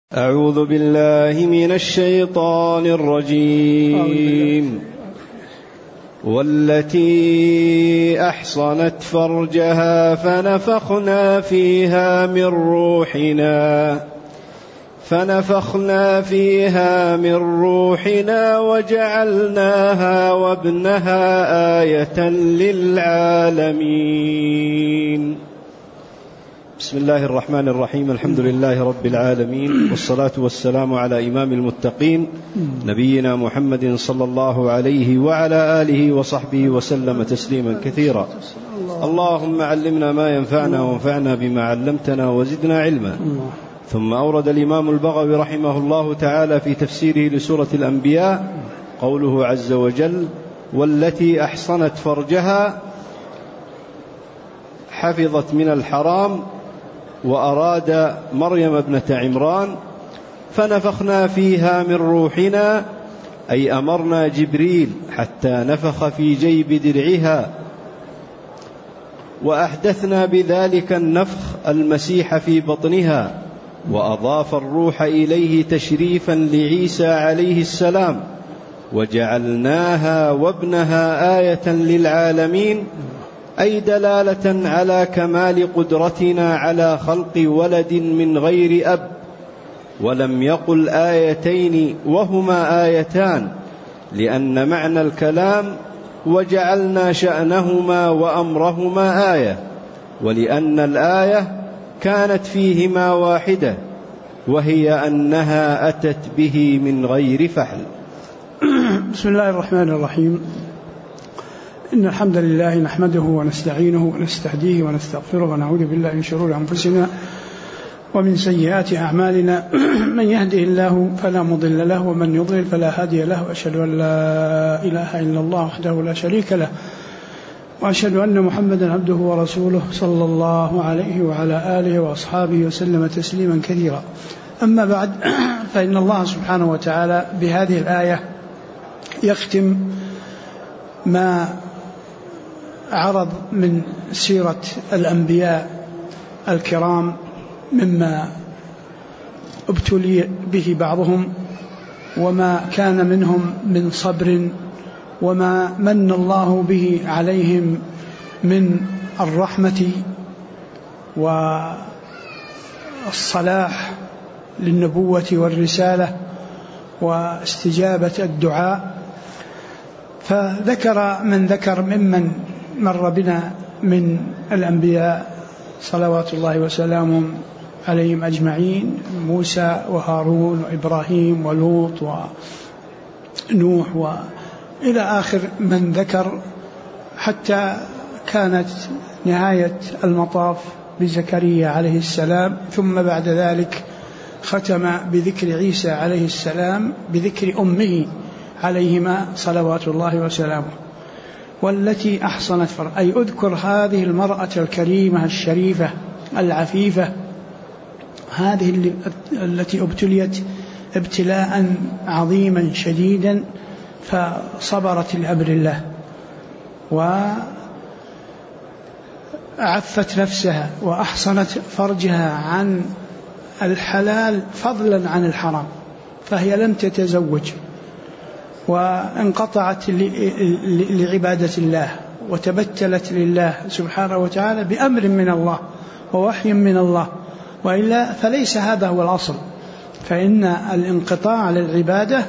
أعوذ بالله من الشيطان الرجيم. والتي أحصنت فرجها فنفخنا فيها من روحنا وجعلناها وابنها آية للعالمين. بسم الله الرحمن الرحيم. الحمد لله رب العالمين، والصلاة والسلام على إمام المتقين نبينا محمد صلى الله عليه وعلى آله وصحبه وسلم تسليما كثيرا. اللهم علمنا ما ينفعنا وانفعنا بما علمتنا وزدنا علما. ثم أورد الإمام البغوي رحمه الله تعالى في تفسيره لسورة الأنبياء قوله عز وجل: والتي أحصنت فرجها، حفظت من الحرام، وأراد مريم ابنة عمران. فنفخنا فيها من روحنا، أي أمرنا جبريل حتى نفخ في جيب درعها، وأحدثنا بذلك النفخ المسيح في بطنها، وأضاف الروح إليه تشريفا لعيسى عليه السلام، وجعلناها وابنها آية للعالمين، أي دلالة على كمال قدرتنا على خلق ولد من غير أب. ولم يقل آيتين وهما آيتان، لأن معنى الكلام وجعلنا شأنهما وأمرهما آية، ولأن الآية كانت فيهما واحدة، وهي أنها أتت به من غير فحل. بسم الله الرحمن الرحيم. إن الحمد لله نحمده ونستعينه ونستهديه ونستغفره، ونعوذ بالله من شرور أنفسنا ومن سيئات أعمالنا. من يهده الله فلا مضل له، ومن يضلل فلا هادي له، وأشهد أن لا إله إلا الله وحده لا شريك له، وأشهد أن محمدا عبده ورسوله صلى الله عليه وعلى آله وأصحابه وسلم تسليما كثيرا. أما بعد، فإن الله سبحانه وتعالى بهذه الآية يختم ما عرض من سيرة الأنبياء الكرام مما ابتلي به بعضهم، وما كان منهم من صبر، وما من الله به عليهم من الرحمة والصلاح للنبوة والرسالة واستجابة الدعاء. فذكر من ذكر ممن مر بنا من الأنبياء صلوات الله وسلامهم عليهم أجمعين: موسى وهارون وإبراهيم ولوط ونوح وإلى آخر من ذكر، حتى كانت نهاية المطاف بزكريا عليه السلام. ثم بعد ذلك ختم بذكر عيسى عليه السلام، بذكر أمه عليهما صلوات الله وسلامه. والتي أحصنت فرجها، أي أذكر هذه المرأة الكريمة الشريفة العفيفة، هذه التي ابتليت ابتلاء عظيما شديدا، فصبرت لأمر الله وعفت نفسها وأحصنت فرجها عن الحلال فضلا عن الحرام، فهي لم تتزوج، وانقطعت لعبادة الله، وتبتلت لله سبحانه وتعالى بأمر من الله ووحي من الله، وإلا فليس هذا هو الأصل. فإن الانقطاع للعبادة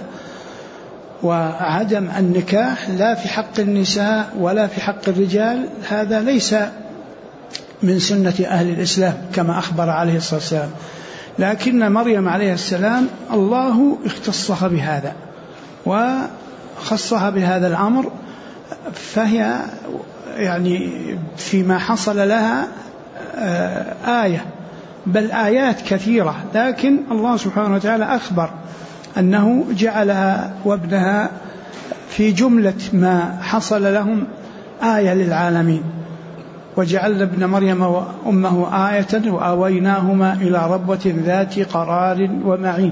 وعدم النكاح لا في حق النساء ولا في حق الرجال، هذا ليس من سنة أهل الإسلام كما أخبر عليه الصلاة والسلام. لكن مريم عليه السلام الله اختصها بهذا وخصها بهذا الأمر، فهي يعني فيما حصل لها آية، بل آيات كثيرة، لكن الله سبحانه وتعالى أخبر أنه جعلها وابنها في جملة ما حصل لهم آية للعالمين. وجعلنا ابن مريم وأمه آية وآويناهما إلى ربوة ذات قرار ومعين،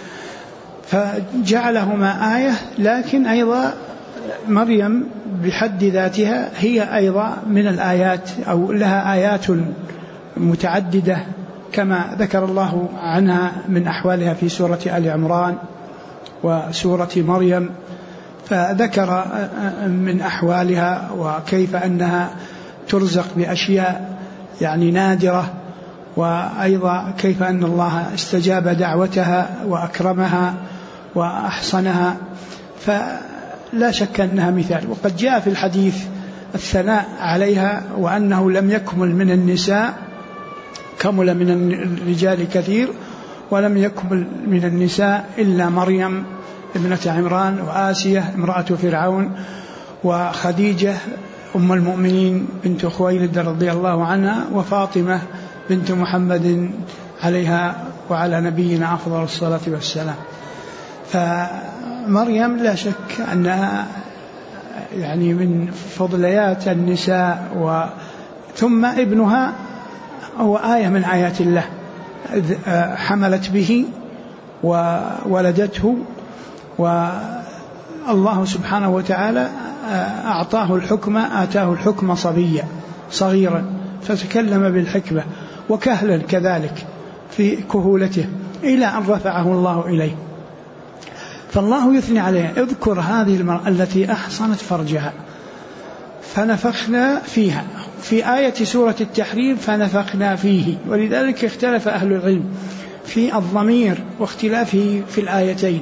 فجعلهما آية. لكن أيضا مريم بحد ذاتها هي أيضا من الآيات، أو لها آيات متعددة كما ذكر الله عنها من أحوالها في سورة آل عمران وسورة مريم، فذكر من أحوالها وكيف أنها ترزق بأشياء يعني نادرة، وأيضا كيف أن الله استجاب دعوتها وأكرمها وأحصنها، فلا شك أنها مثال. وقد جاء في الحديث الثناء عليها وأنه لم يكمل من النساء، كمل من الرجال كثير ولم يكمل من النساء إلا مريم ابنة عمران وآسية امرأة فرعون وخديجة أم المؤمنين بنت خويلد رضي الله عنها وفاطمة بنت محمد عليها وعلى نبينا أفضل الصلاة والسلام. فمريم لا شك أنها يعني من فضليات النساء، ثم ابنها هو آية من آيات الله، حملت به وولدته، والله سبحانه وتعالى أعطاه الحكمة، آتاه الحكمة صبيا صغيرا فتكلم بالحكمة، وكهلا كذلك في كهولته إلى أن رفعه الله إليه. فالله يثني عليها: اذكر هذه المرأة التي أحصنت فرجها فنفخنا فيها، في آية سورة التحريم فنفخنا فيه. ولذلك اختلف أهل العلم في الضمير واختلافه في الآيتين،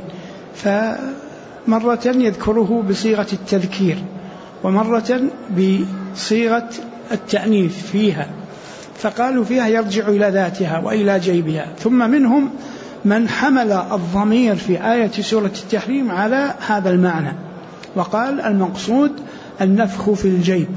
فمرة يذكره بصيغة التذكير ومرة بصيغة التأنيث فيها، فقالوا فيها يرجع إلى ذاتها وإلى جيبها. ثم منهم من حمل الضمير في آية سورة التحريم على هذا المعنى وقال المقصود النفخ في الجيب.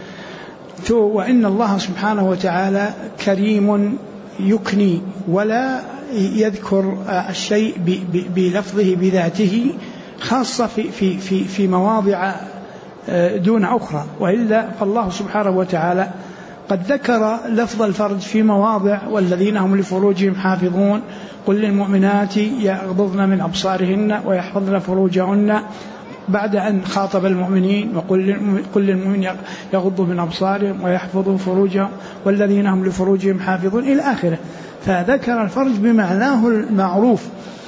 وإن الله سبحانه وتعالى كريم يكني ولا يذكر الشيء بلفظه بذاته، خاصة في مواضع دون أخرى، وإلا فالله سبحانه وتعالى قد ذكر لفظ الفرج في مواضع: والذين هم لفروجهم حافظون، قل للمؤمنات يغضضن من أبصارهن ويحفظن فروجهن، بعد أن خاطب المؤمنين وقل للمؤمنين يغضوا من أبصارهم ويحفظوا فروجهم والذين هم لفروجهم حافظون إلى آخره. فذكر الفرج بمعناه المعروف.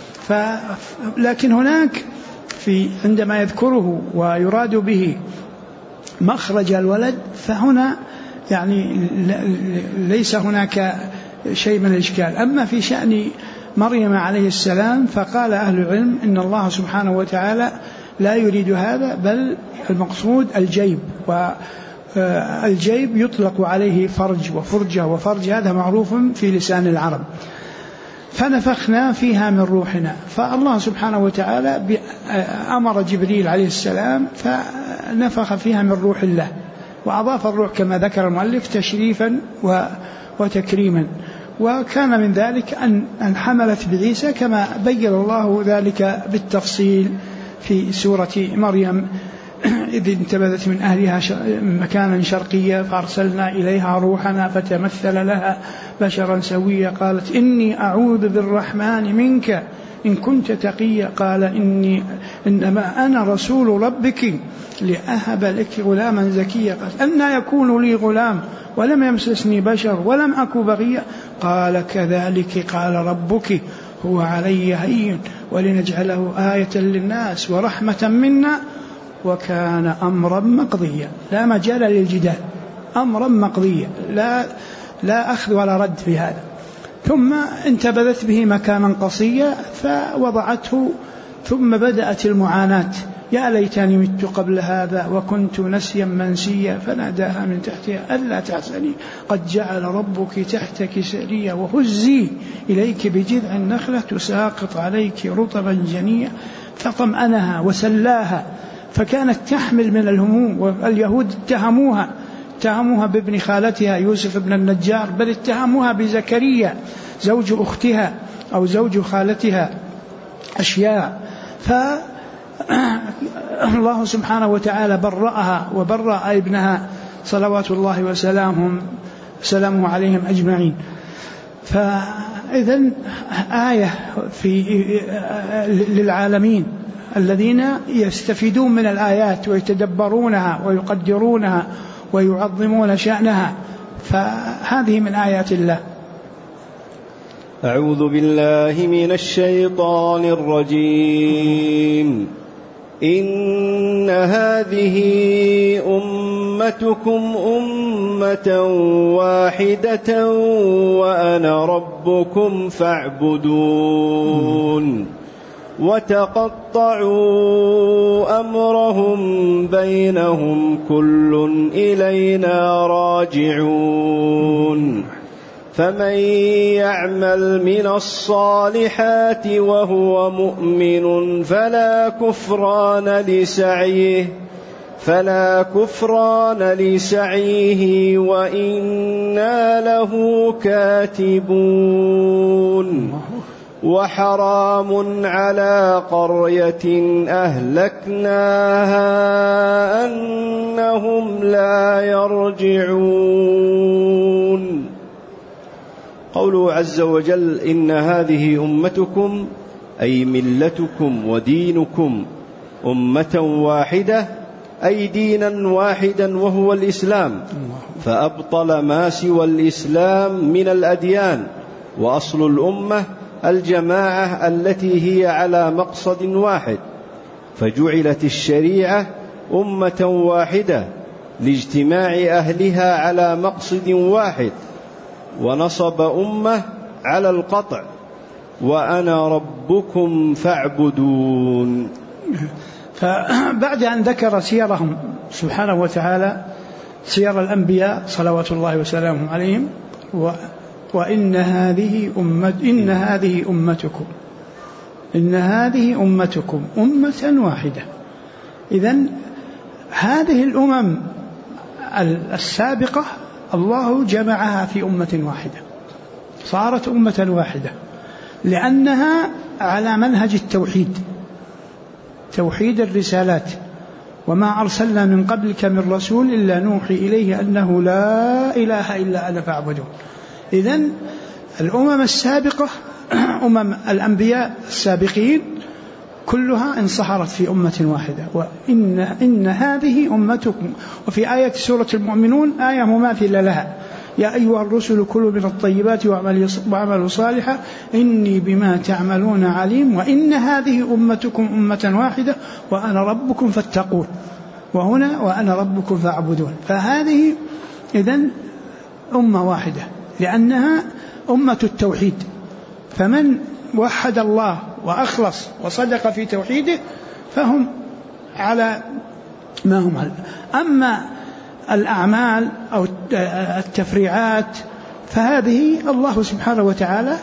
لكن هناك عندما يذكره ويراد به مخرج الولد، فهنا يعني ليس هناك شيء من الإشكال. أما في شأن مريم عليه السلام فقال أهل العلم إن الله سبحانه وتعالى لا يريد هذا، بل المقصود الجيب، والجيب يطلق عليه فرج وفرجة، وفرج هذا معروف في لسان العرب. فنفخنا فيها من روحنا، فالله سبحانه وتعالى أمر جبريل عليه السلام فنفخ فيها من روح الله، وأضاف الروح كما ذكر المؤلف تشريفا وتكريما. وكان من ذلك أن حملت بعيسى كما بين الله ذلك بالتفصيل في سورة مريم: إذ انتبذت من أهلها مكانا شرقيا فأرسلنا إليها روحنا فتمثل لها بشرا سويا قالت إني أعوذ بالرحمن منك إن كنت تقيا قال إنما أنا رسول ربك لأهب لك غلاما زكيا قالت أنى يكون لي غلام ولم يمسسني بشر ولم أك بغيا قال كذلك قال ربك هو علي هين ولنجعله آية للناس ورحمة منا وكان أمرا مقضيا. لا مجال للجدال، أمرا مقضيا، لا أخذ ولا رد في هذا. ثم انتبذت به مكانا قصيا فوضعته، ثم بدأت المعاناة: يا ليتني مت قبل هذا وكنت نسيا منسيا فناداها من تحتها ألا تحزني قد جعل ربك تحتك سريا وهزي إليك بجذع النخلة تساقط عليك رطبا جنيا فطمأنها وسلاها فكانت تحمل من الهموم. واليهود اتهموها بابن خالتها يوسف بن النجار، بل اتهموها بزكريا زوج أختها أو زوج خالتها أشياء. فالله سبحانه وتعالى برأها وبرأ ابنها صلوات الله وسلامه عليهم أجمعين. فإذن آية للعالمين الذين يستفيدون من الآيات ويتدبرونها ويقدرونها ويعظمون شأنها، فهذه من آيات الله. أعوذ بالله من الشيطان الرجيم. إن هذه أمتكم أمة واحدة وأنا ربكم فاعبدون. وتقطعوا أمرهم بينهم كل إلينا راجعون. فمن يعمل من الصالحات وهو مؤمن فلا كفران لسعيه وإنا له كاتبون. وحرام على قرية أهلكناها أنهم لا يرجعون. قوله عز وجل: إن هذه أمتكم أي ملتكم ودينكم أمة واحدة، أي دينا واحدا وهو الإسلام، فأبطل ما سوى الإسلام من الأديان. وأصل الأمة الجماعة التي هي على مقصد واحد، فجعلت الشريعة أمة واحدة لاجتماع أهلها على مقصد واحد. ونصب أمة على القطع: وأنا ربكم فاعبدون. فبعد أن ذكر سيرهم سبحانه وتعالى، سير الأنبياء صلوات الله وسلامه عليهم، وإن هذه أمتكم أمة واحدة. إذن هذه الأمم السابقة الله جمعها في أمة واحدة، صارت أمة واحدة لأنها على منهج التوحيد، توحيد الرسالات. وما أرسلنا من قبلك من رسول إلا نوحي إليه أنه لا إله إلا أنا فاعبدون. إذن الأمم السابقة، أمم الأنبياء السابقين كلها انصهرت في أمة واحدة. وإن هذه أمتكم. وفي آية سورة المؤمنون آية مماثلة لها: يا أيها الرسل كلوا من الطيبات واعملوا صالحا إني بما تعملون عليم وإن هذه أمتكم أمة واحدة وأنا ربكم فاتقون. وهنا وأنا ربكم فاعبدون. فهذه إذن أمة واحدة لأنها أمة التوحيد. فمن وحد الله وأخلص وصدق في توحيده فهم على ما هم على. أما الأعمال أو التفريعات فهذه الله سبحانه وتعالى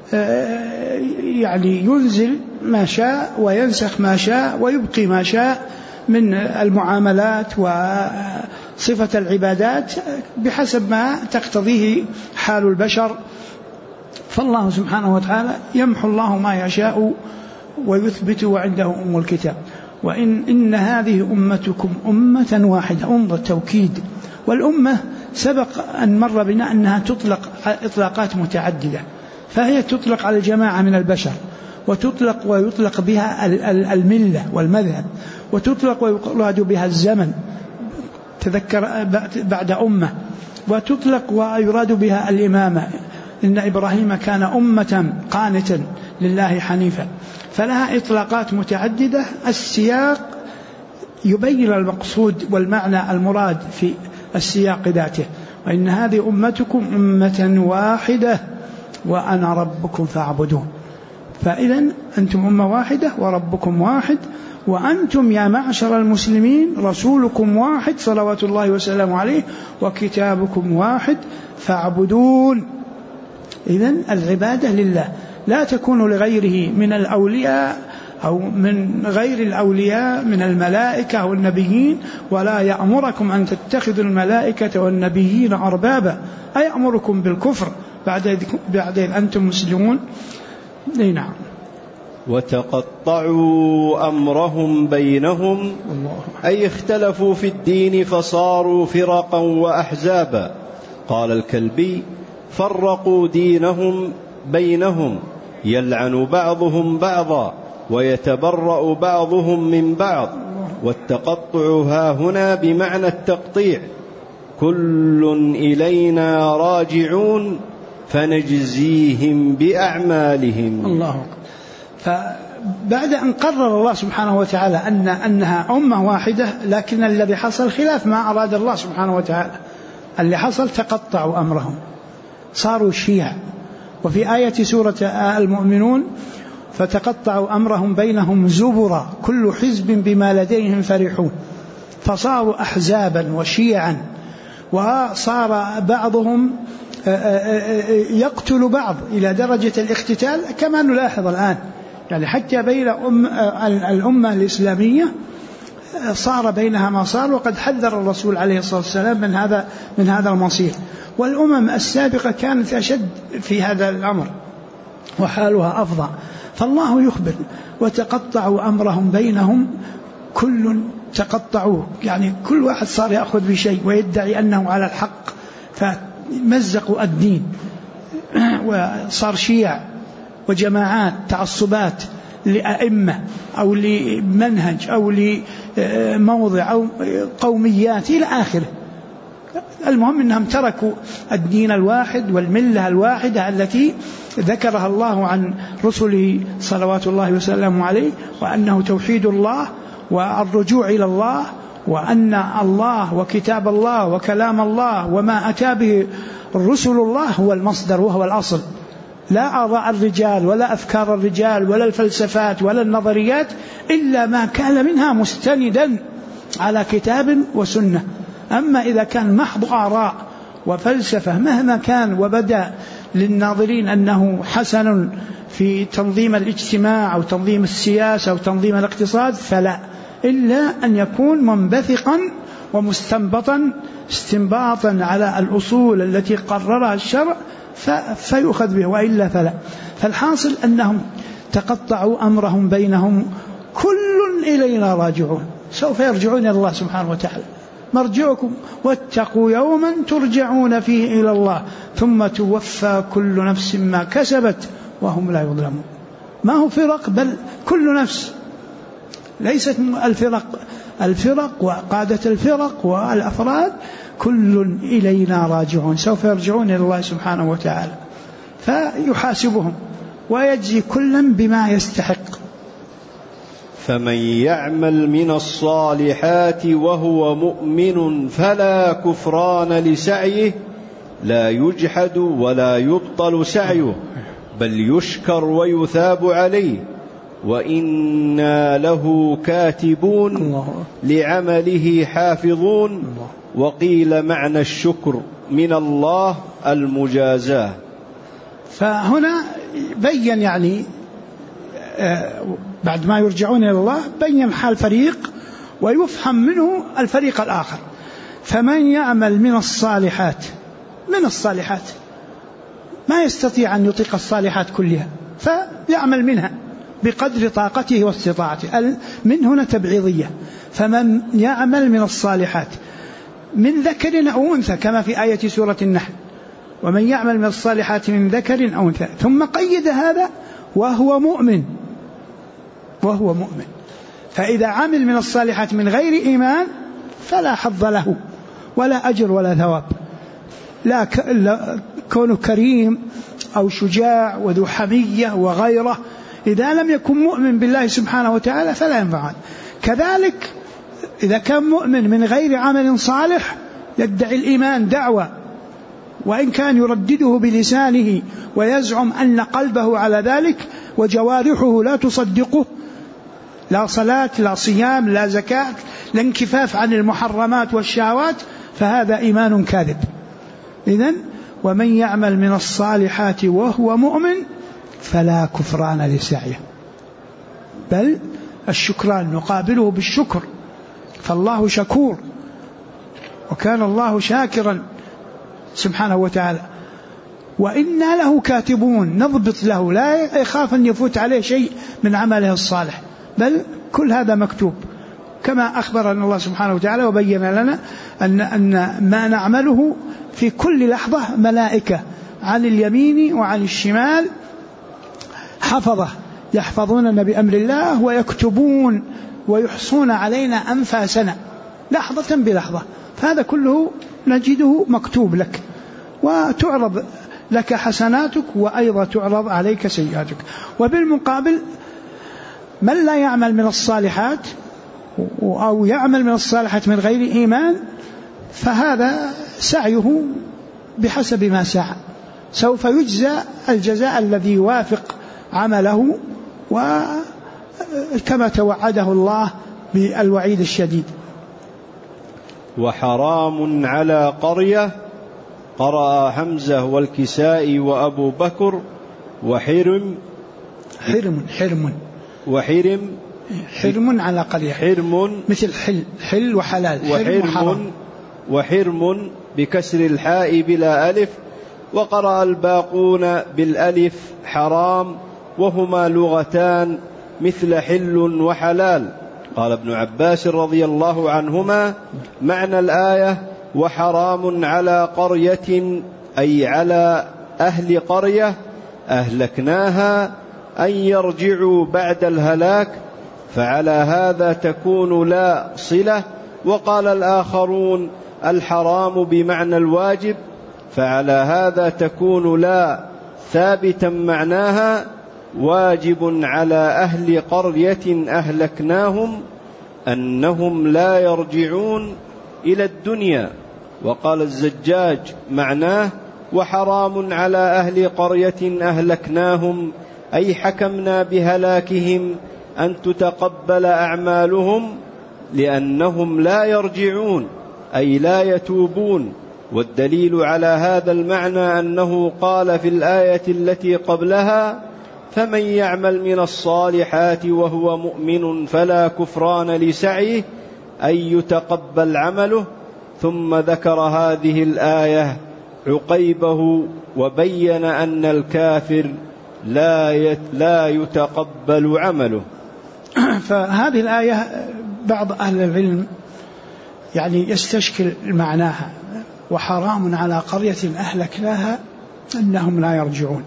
يعني ينزل ما شاء وينسخ ما شاء ويبقي ما شاء من المعاملات وصفة العبادات بحسب ما تقتضيه حال البشر. فالله سبحانه وتعالى يمحو الله ما يشاء ويثبت وعنده أم الكتاب. إن هذه أمتكم أمة واحدة، أمة التوكيد. والأمة سبق أن مر بنا أنها تطلق إطلاقات متعددة، فهي تطلق على الجماعة من البشر، وتطلق ويطلق بها الملة والمذهب، وتطلق ويراد بها الزمن، تذكر بعد أمة، وتطلق ويراد بها الإمامة، إن إبراهيم كان أمة قانتا لله حنيفا. فلها إطلاقات متعددة. السياق يبين المقصود والمعنى المراد في السياق ذاته. وإن هذه أمتكم أمة واحدة وأنا ربكم فاعبدون. فإذن أنتم أمة واحدة وربكم واحد، وأنتم يا معشر المسلمين رسولكم واحد صلوات الله وسلامه عليه، وكتابكم واحد فاعبدون. إذن العبادة لله لا تكون لغيره من الأولياء أو من غير الأولياء من الملائكة أو النبيين. ولا يأمركم أن تتخذوا الملائكة والنبيين أربابا، أيأمركم بالكفر بعد إذ أنتم مسلمون. نعم. وتقطعوا أمرهم بينهم، أي اختلفوا في الدين فصاروا فرقا وأحزابا. قال الكلبي: فرقوا دينهم بينهم، يلعن بعضهم بعضا ويتبرأ بعضهم من بعض. والتقطع ها هنا بمعنى التقطيع. كل إلينا راجعون، فنجزيهم بأعمالهم. الله. فبعد أن قرر الله سبحانه وتعالى أنها أمة واحدة، لكن الذي حصل خلاف ما أراد الله سبحانه وتعالى. اللي حصل تقطعوا أمرهم، صاروا شيعا. وفي آية سورة المؤمنون فتقطعوا أمرهم بينهم زبرا كل حزب بما لديهم فرحون، فصاروا أحزابا وشيعا، وصار بعضهم يقتل بعض إلى درجة الاقتتال كما نلاحظ الآن. يعني حتى بين الأمة الإسلامية صار بينها ما صار، وقد حذر الرسول عليه الصلاة والسلام من هذا المصير. والأمم السابقة كانت أشد في هذا الأمر وحالها أفضل. فالله يخبر وتقطعوا أمرهم بينهم، كل تقطعوه، يعني كل واحد صار يأخذ بشيء ويدعي أنه على الحق، فمزقوا الدين وصار شيع وجماعات تعصبات لأئمة أو لمنهج أو لموضع أو قوميات إلى آخره. المهم أنهم تركوا الدين الواحد والملة الواحدة التي ذكرها الله عن رسله صلوات الله وسلامه عليه، وأنه توحيد الله والرجوع إلى الله، وأن الله وكتاب الله وكلام الله وما أتى به رسل الله هو المصدر وهو الأصل، لا آراء الرجال ولا أفكار الرجال ولا الفلسفات ولا النظريات، إلا ما كان منها مستندا على كتاب وسنة. أما إذا كان محض آراء وفلسفة مهما كان وبدأ للناظرين أنه حسن في تنظيم الاجتماع أو تنظيم السياسة أو تنظيم الاقتصاد، فلا، إلا أن يكون منبثقا ومستنبطا استنباطا على الأصول التي قررها الشرع فيؤخذ به، وإلا فلا. فالحاصل أنهم تقطعوا أمرهم بينهم، كل إلينا راجعون، سوف يرجعون إلى الله سبحانه وتعالى. مرجعكم واتقوا يوما ترجعون فيه إلى الله ثم توفى كل نفس ما كسبت وهم لا يظلمون. ما هو فرق، بل كل نفس، ليست الفرق وقادة الفرق والأفراد، كل إلينا راجعون، سوف يرجعون إلى الله سبحانه وتعالى فيحاسبهم ويجزي كلا بما يستحق. فمن يعمل من الصالحات وهو مؤمن فلا كفران لسعيه لا يجحد ولا يبطل سعيه بل يشكر ويثاب عليه وإنا له كاتبون لعمله حافظون. وقيل معنى الشكر من الله المجازاة. فهنا بين يعني بعد ما يرجعون إلى الله بين حال فريق ويفهم منه الفريق الآخر. فمن يعمل من الصالحات ما يستطيع أن يطيق الصالحات كلها فيعمل منها بقدر طاقته واستطاعته. من هنا تبعيضية. فمن يعمل من الصالحات من ذكر أو أنثى كما في آية سورة النحل، ومن يعمل من الصالحات من ذكر أو أنثى، ثم قيد هذا وهو مؤمن. فإذا عمل من الصالحات من غير إيمان فلا حظ له ولا أجر ولا ثواب، لا كونه كريم أو شجاع وذو حمية وغيره، إذا لم يكن مؤمن بالله سبحانه وتعالى فلا ينفع. كذلك إذا كان مؤمن من غير عمل صالح يدعي الإيمان دعوة، وإن كان يردده بلسانه ويزعم أن قلبه على ذلك وجوارحه لا تصدقه، لا صلاة لا صيام لا زكاة لا انكفاف عن المحرمات والشهوات، فهذا إيمان كاذب. إذن ومن يعمل من الصالحات وهو مؤمن فلا كفران لسعيه، بل الشكران نقابله بالشكر، فالله شكور وكان الله شاكرا سبحانه وتعالى. وإنا له كاتبون، نضبط له، لا يخاف أن يفوت عليه شيء من عمله الصالح، بل كل هذا مكتوب كما أخبرنا الله سبحانه وتعالى وبين لنا أن ما نعمله في كل لحظة ملائكة عن اليمين وعن الشمال حفظة يحفظوننا بأمر الله ويكتبون ويحصون علينا أنفاسنا لحظة بلحظة. فهذا كله نجده مكتوب لك، وتعرض لك حسناتك وأيضا تعرض عليك سيئاتك. وبالمقابل من لا يعمل من الصالحات أو يعمل من الصالحات من غير إيمان فهذا سعيه بحسب ما سعى، سوف يجزى الجزاء الذي يوافق عمله وكما توعده الله بالوعيد الشديد. وحرام على قرية قرأ حمزة والكسائي وأبو بكر وحرم على قرية، حرم مثل حل وحلال، وحرم بكسر الحاء بلا ألف، وقرأ الباقون بالألف حرام، وهما لغتان مثل حل وحلال. قال ابن عباس رضي الله عنهما: معنى الآية وحرام على قرية أي على أهل قرية أهلكناها أن يرجعوا بعد الهلاك، فعلى هذا تكون لا صلة. وقال الآخرون الحرام بمعنى الواجب، فعلى هذا تكون لا ثابتا معناها واجب على أهل قرية أهلكناهم أنهم لا يرجعون إلى الدنيا. وقال الزجاج معناه وحرام على أهل قرية أهلكناهم أي حكمنا بهلاكهم أن تتقبل أعمالهم لأنهم لا يرجعون أي لا يتوبون. والدليل على هذا المعنى أنه قال في الآية التي قبلها: فمن يعمل من الصالحات وهو مؤمن فلا كفران لسعيه أي يتقبل عمله، ثم ذكر هذه الآية عقيبه وبين أن الكافر لا يتقبل عمله. فهذه الآية بعض أهل العلم يعني يستشكل معناها، وحرام على قرية أهلكناها أنهم لا يرجعون.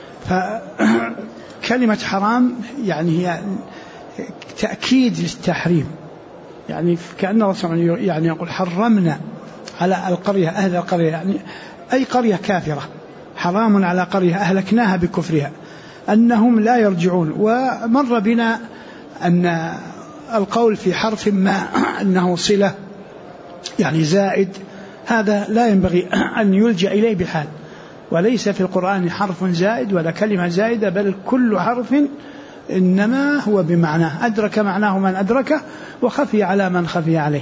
فكلمة حرام يعني هي تأكيد للتحريم، يعني كأن الرسول يعني يقول حرمنا على القرية أهل القرية، يعني أي قرية كافرة، حرام على قرية أهلكناها بكفرها أنهم لا يرجعون. ومر بنا أن القول في حرف ما أنه صلة يعني زائد، هذا لا ينبغي أن يلجأ إليه بحال، وليس في القرآن حرف زائد ولا كلمة زائدة، بل كل حرف إنما هو بمعناه، أدرك معناه من أدركه وخفي على من خفي عليه.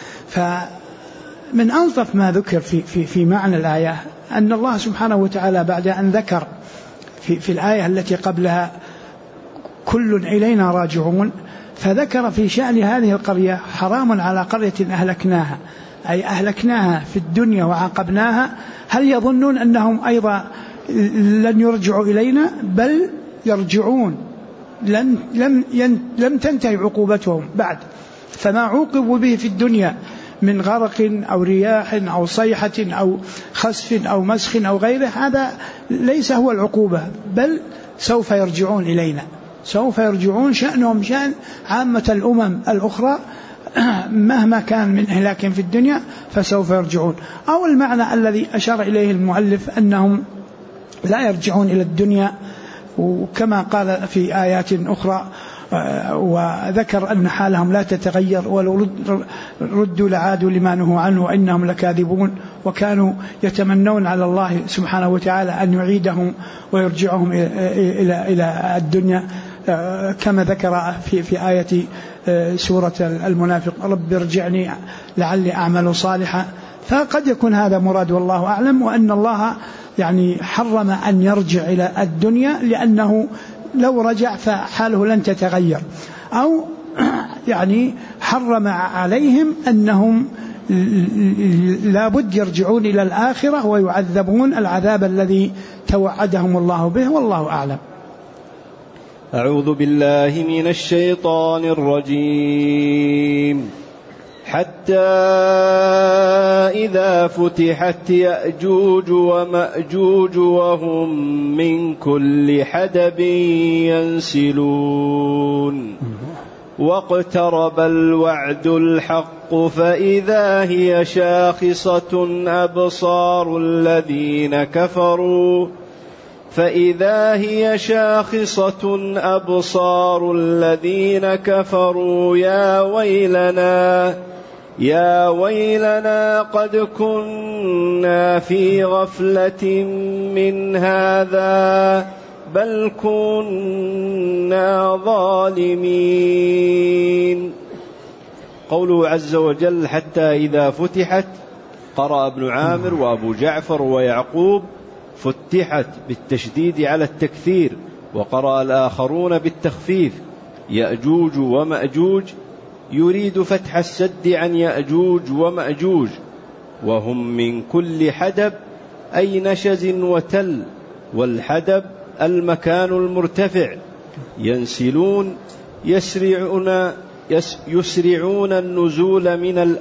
فمن ألطف ما ذكر في معنى الآية أن الله سبحانه وتعالى بعد أن ذكر في الآية التي قبلها كل إلينا راجعون، فذكر في شأن هذه القرية حرام على قرية أهلكناها أي أهلكناها في الدنيا وعاقبناها. هل يظنون أنهم أيضا لن يرجعوا إلينا؟ بل يرجعون، لم تنتهي عقوبتهم بعد. فما عوقبوا به في الدنيا من غرق أو رياح أو صيحة أو خسف أو مسخ أو غيره، هذا ليس هو العقوبة، بل سوف يرجعون إلينا، سوف يرجعون. شأنهم شأن عامة الأمم الأخرى مهما كان من إهلاك في الدنيا فسوف يرجعون. أو المعنى الذي أشار إليه المؤلف أنهم لا يرجعون إلى الدنيا، وكما قال في آيات أخرى وذكر أن حالهم لا تتغير، ولو ردوا لعادوا لما نهوا عنه وإنهم لكاذبون، وكانوا يتمنون على الله سبحانه وتعالى أن يعيدهم ويرجعهم إلى الدنيا، كما ذكر في آية سورة المنافق: رب ارجعني لعلي أعمل صالحا. فقد يكون هذا مراد والله أعلم، وأن الله يعني حرم أن يرجع إلى الدنيا لأنه لو رجع فحاله لن تتغير، أو يعني حرم عليهم أنهم لابد يرجعون إلى الآخرة ويعذبون العذاب الذي توعدهم الله به، والله أعلم. أعوذ بالله من الشيطان الرجيم. حتى إذا فتحت يأجوج ومأجوج وهم من كل حدب ينسلون. واقترب الوعد الحق فإذا هي شاخصة أبصار الذين كفروا يا ويلنا قد كنا في غفلة من هذا بل كنا ظالمين. قوله عز وجل حتى إذا فتحت، قرأ ابن عامر وأبو جعفر ويعقوب فتحت بالتشديد على التكثير، وقرأ الآخرون بالتخفيف يأجوج ومأجوج، يريد فتح السد عن يأجوج ومأجوج، وهم من كل حدب أي نشز وتل، والحدب المكان المرتفع، ينسلون يسرعون النزول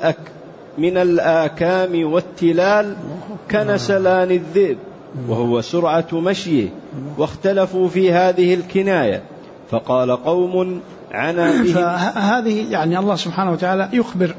من الآكام والتلال كنسلان الذئب، وهو سرعة مشيه. واختلفوا في هذه الكناية، فقال قوم عنا بهم. فهذه يعني الله سبحانه وتعالى يخبر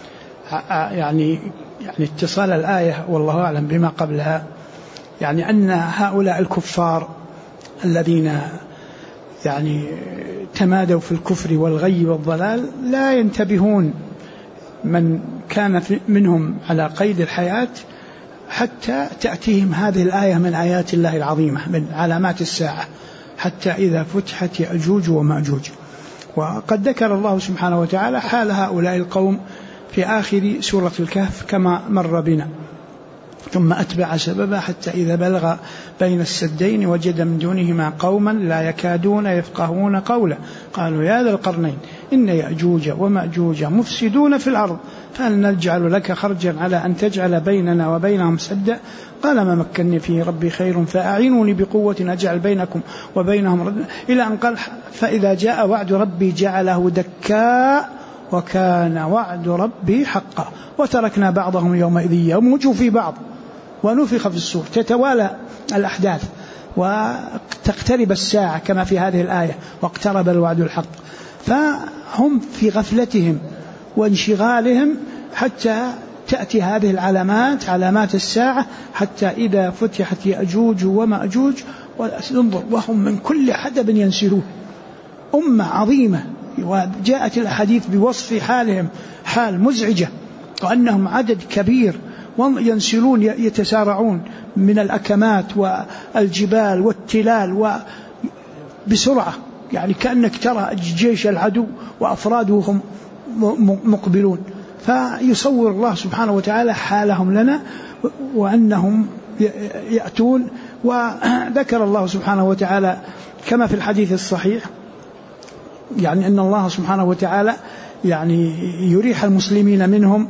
يعني اتصال الآية والله أعلم بما قبلها، يعني أن هؤلاء الكفار الذين يعني تمادوا في الكفر والغي والضلال لا ينتبهون، من كان منهم على قيد الحياة حتى تأتيهم هذه الآية من آيات الله العظيمة من علامات الساعة، حتى إذا فتحت يأجوج ومأجوج. وقد ذكر الله سبحانه وتعالى حال هؤلاء القوم في آخر سورة الكهف كما مر بنا. ثم أتبع سببا حتى إذا بلغ بين السدين وجد من دونهما قوما لا يكادون يفقهون قولا قالوا يا ذا القرنين إن يأجوج ومأجوج مفسدون في الأرض فهل نجعل لك خرجا على أن تجعل بيننا وبينهم سدا قال ما مكنني فيه ربي خير فأعينوني بقوة أجعل بينكم وبينهم ردا، إلى أن قال فإذا جاء وعد ربي جعله دكاء وكان وعد ربي حقا وتركنا بعضهم يومئذ يموج في بعض ونفخ في الصور. تتوالى الأحداث وتقترب الساعة كما في هذه الآية واقترب الوعد الحق، فهم في غفلتهم وانشغالهم حتى تأتي هذه العلامات علامات الساعة، حتى إذا فتحت يأجوج ومأجوج وهم من كل حدب ينسلون. أمة عظيمة، وجاءت الأحاديث بوصف حالهم حال مزعجة، وأنهم عدد كبير وينسلون يتسارعون من الأكمات والجبال والتلال بسرعة، يعني كأنك ترى جيش العدو وأفرادهم مقبلون. فيصور الله سبحانه وتعالى حالهم لنا وأنهم يأتون. وذكر الله سبحانه وتعالى كما في الحديث الصحيح يعني أن الله سبحانه وتعالى يعني يريح المسلمين منهم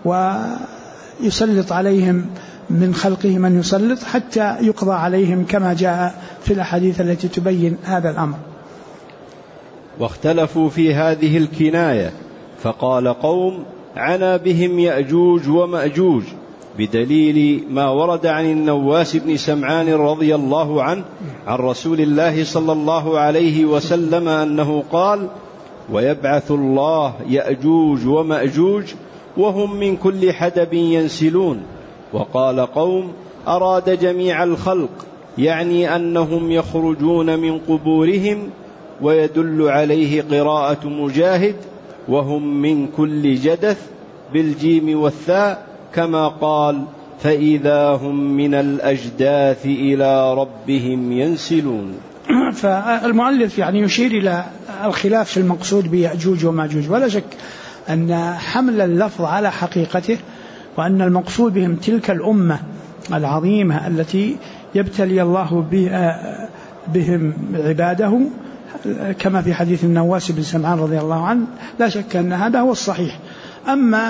ويسلط عليهم من خلقه من يسلط حتى يقضى عليهم كما جاء في الأحاديث التي تبين هذا الأمر. واختلفوا في هذه الكناية، فقال قوم عنا بهم يأجوج ومأجوج، بدليل ما ورد عن النواس بن سمعان رضي الله عنه عن رسول الله صلى الله عليه وسلم أنه قال ويبعث الله يأجوج ومأجوج وهم من كل حدب ينسلون. وقال قوم أراد جميع الخلق، يعني أنهم يخرجون من قبورهم، ويدل عليه قراءة مجاهد وهم من كل جدث بالجيم والثاء كما قال فإذا هم من الأجداث إلى ربهم ينسلون. فالمؤلف يعني يشير إلى الخلاف في المقصود بيأجوج وماجوج، ولا شك أن حمل اللفظ على حقيقته وأن المقصود بهم تلك الأمة العظيمة التي يبتلي الله بهم عباده كما في حديث النواس بن سمعان رضي الله عنه، لا شك أن هذا هو الصحيح. أما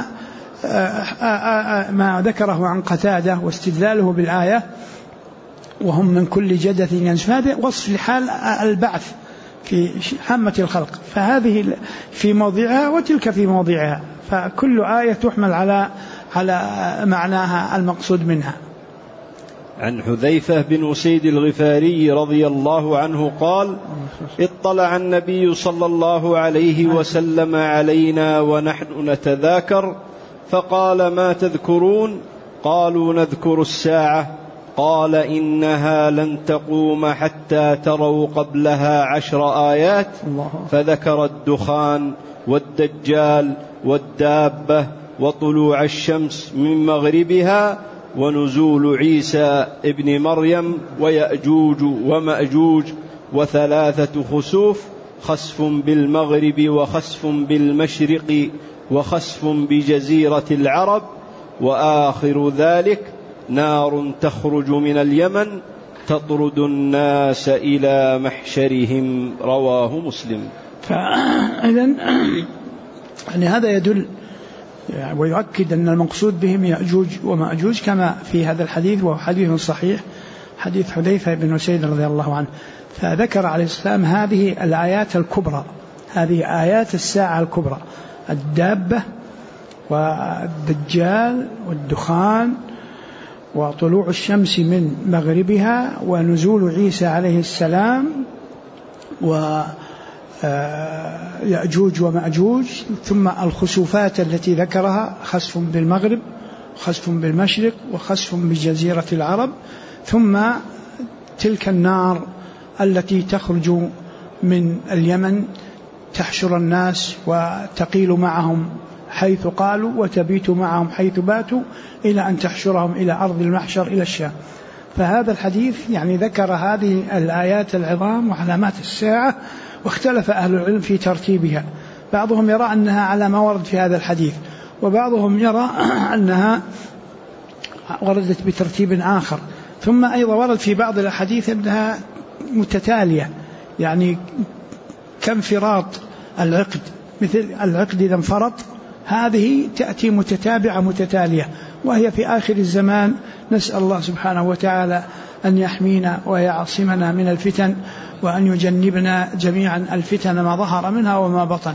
ما ذكره عن قتادة واستدلاله بالآية وهم من كل جدث ينسلون، هذا وصف لحال البعث في حمة الخلق، فهذه في موضعها وتلك في موضعها، فكل آية تحمل على معناها المقصود منها. عن حذيفة بن أسيد الغفاري رضي الله عنه قال: اطلع النبي صلى الله عليه وسلم علينا ونحن نتذاكر فقال: ما تذكرون؟ قالوا: نذكر الساعة. قال: إنها لن تقوم حتى تروا قبلها 10 آيات. فذكر الدخان والدجال والدابة وطلوع الشمس من مغربها ونزول عيسى ابن مريم ويأجوج ومأجوج و3 خسوف: خسف بالمغرب وخسف بالمشرق وخسف بجزيرة العرب، وآخر ذلك نار تخرج من اليمن تطرد الناس إلى محشرهم. رواه مسلم. فإذن يعني هذا يدل ويؤكد أن المقصود بهم يأجوج ومأجوج كما في هذا الحديث، وهو حديث صحيح، حديث حذيفة بن أسيد رضي الله عنه. فذكر عليه السلام هذه الآيات الكبرى، هذه آيات الساعة الكبرى: الدابة والدجال والدخان وطلوع الشمس من مغربها ونزول عيسى عليه السلام ويأجوج ومأجوج، ثم الخسوفات التي ذكرها: خسف بالمغرب وخسف بالمشرق وخسف بجزيرة العرب، ثم تلك النار التي تخرج من اليمن تحشر الناس وتقيل معهم حيث قالوا وتبيت معهم حيث باتوا إلى أن تحشرهم إلى أرض المحشر إلى الشام. فهذا الحديث يعني ذكر هذه الآيات العظام وعلامات الساعة، واختلف أهل العلم في ترتيبها. بعضهم يرى أنها على ما ورد في هذا الحديث، وبعضهم يرى أنها وردت بترتيب آخر. ثم أيضا ورد في بعض الأحاديث أنها متتالية، يعني كانفراط العقد، مثل العقد إذا انفرط، هذه تأتي متتابعة متتالية، وهي في آخر الزمان. نسأل الله سبحانه وتعالى أن يحمينا ويعصمنا من الفتن، وأن يجنبنا جميعا الفتن ما ظهر منها وما بطن.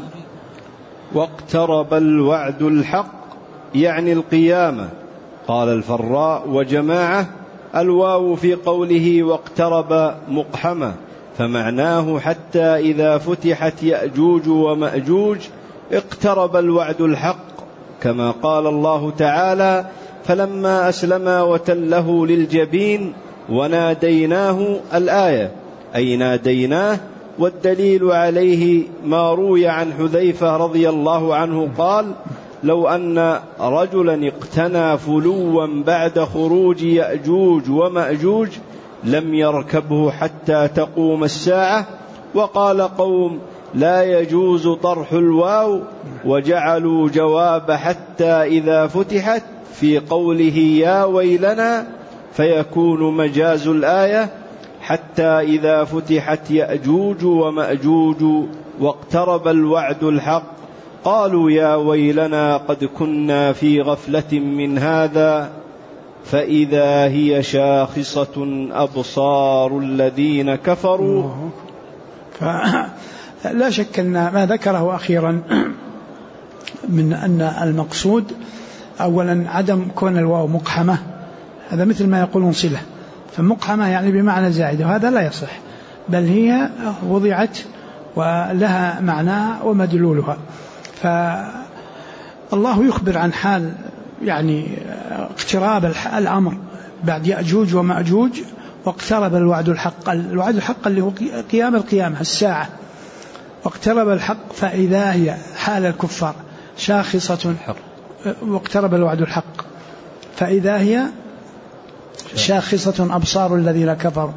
واقترب الوعد الحق يعني القيامة. قال الفراء وجماعة: الواو في قوله واقترب مقحمة، فمعناه حتى إذا فتحت يأجوج ومأجوج اقترب الوعد الحق، كما قال الله تعالى: فلما أسلما وتله للجبين وناديناه. الآية أي ناديناه. والدليل عليه ما روي عن حذيفة رضي الله عنه قال: لو أن رجلا اقتنى فلوا بعد خروج يأجوج ومأجوج لم يركبه حتى تقوم الساعة. وقال قوم: لا يجوز طرح الواو، وجعلوا جواب حتى إذا فتحت في قوله يا ويلنا، فيكون مجاز الآية حتى إذا فتحت يأجوج ومأجوج واقترب الوعد الحق قالوا يا ويلنا قد كنا في غفلة من هذا فإذا هي شاخصة أبصار الذين كفروا. لا شك أن ما ذكره أخيرا من أن المقصود أولا عدم كون الواو مقحمة، هذا مثل ما يقولون صلة، فمقحمة يعني بمعنى زائدة، وهذا لا يصح، بل هي وضعت ولها معناها ومدلولها. فالله يخبر عن حال يعني اقتراب الأمر بعد يأجوج ومأجوج، واقترب الوعد الحق. الوعد الحق اللي هو قيام القيامة الساعة، واقترب الحق فإذا هي حال الكفار شاخصة، واقترب الوعد الحق فإذا هي شاخصة أبصار الذين كفروا،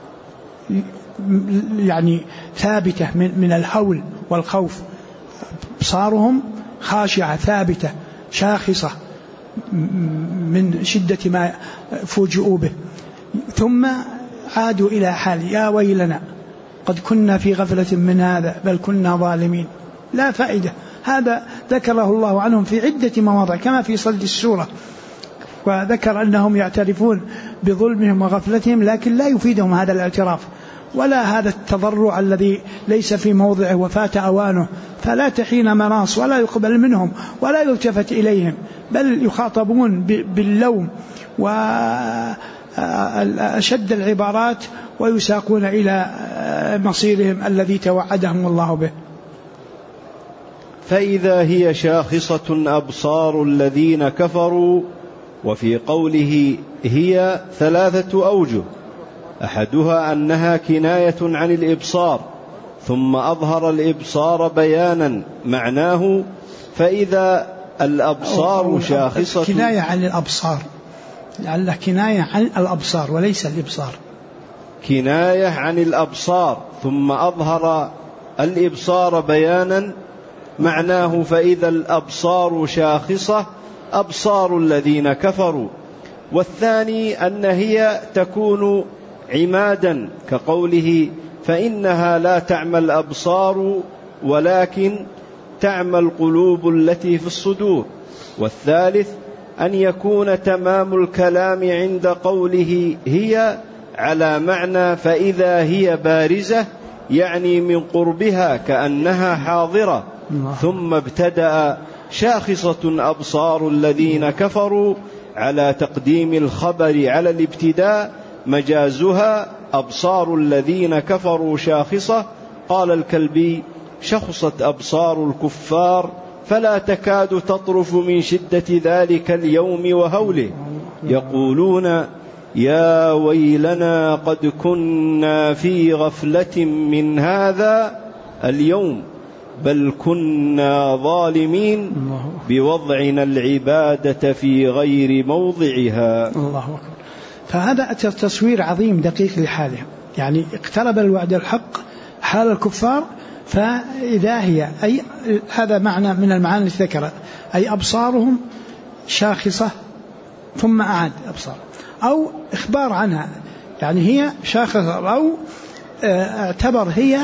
يعني ثابتة من الهول والخوف، أبصارهم خاشعة ثابتة شاخصة من شدة ما فوجئوا به، ثم عادوا إلى حال يا ويلنا قد كنا في غفلة من هذا بل كنا ظالمين. لا فائدة، هذا ذكره الله عنهم في عدة مواضع كما في صلد السورة، وذكر أنهم يعترفون بظلمهم وغفلتهم، لكن لا يفيدهم هذا الاعتراف ولا هذا التضرع الذي ليس في موضعه وفات أوانه، فلا تحين مناص ولا يقبل منهم ولا يلتفت إليهم، بل يخاطبون باللوم أشد العبارات ويساقون إلى مصيرهم الذي توعدهم الله به. فإذا هي شاخصة أبصار الذين كفروا. وفي قوله هي 3 أوجه، أحدها أنها كناية عن الإبصار، ثم أظهر الإبصار بيانا، معناه فإذا الأبصار شاخصة. كناية عن الأبصار، لعل كناية عن الأبصار وليس الإبصار. كناية عن الأبصار ثم أظهر الإبصار بيانا، معناه فإذا الأبصار شاخصة أبصار الذين كفروا. والثاني أن هي تكون عمادا، كقوله فإنها لا تعمى الأبصار ولكن تعمى القلوب التي في الصدور. والثالث أن يكون تمام الكلام عند قوله هي على معنى فإذا هي بارزة، يعني من قربها كأنها حاضرة، ثم ابتدأ شاخصة أبصار الذين كفروا على تقديم الخبر على الابتداء، مجازها أبصار الذين كفروا شاخصة. قال الكلبي شخصت أبصار الكفار فلا تكاد تطرف من شدة ذلك اليوم وهوله، يقولون يا ويلنا قد كنا في غفلة من هذا اليوم بل كنا ظالمين بوضعنا العبادة في غير موضعها. الله أكبر. فهذا تصوير عظيم دقيق لحاله، يعني اقترب الوعد الحق حال الكفار، فإذا هي أي هذا معنى من المعاني التي ذكرها، أي أبصارهم شاخصة ثم أعاد أبصار، أو إخبار عنها، يعني هي شاخصة، أو اعتبر هي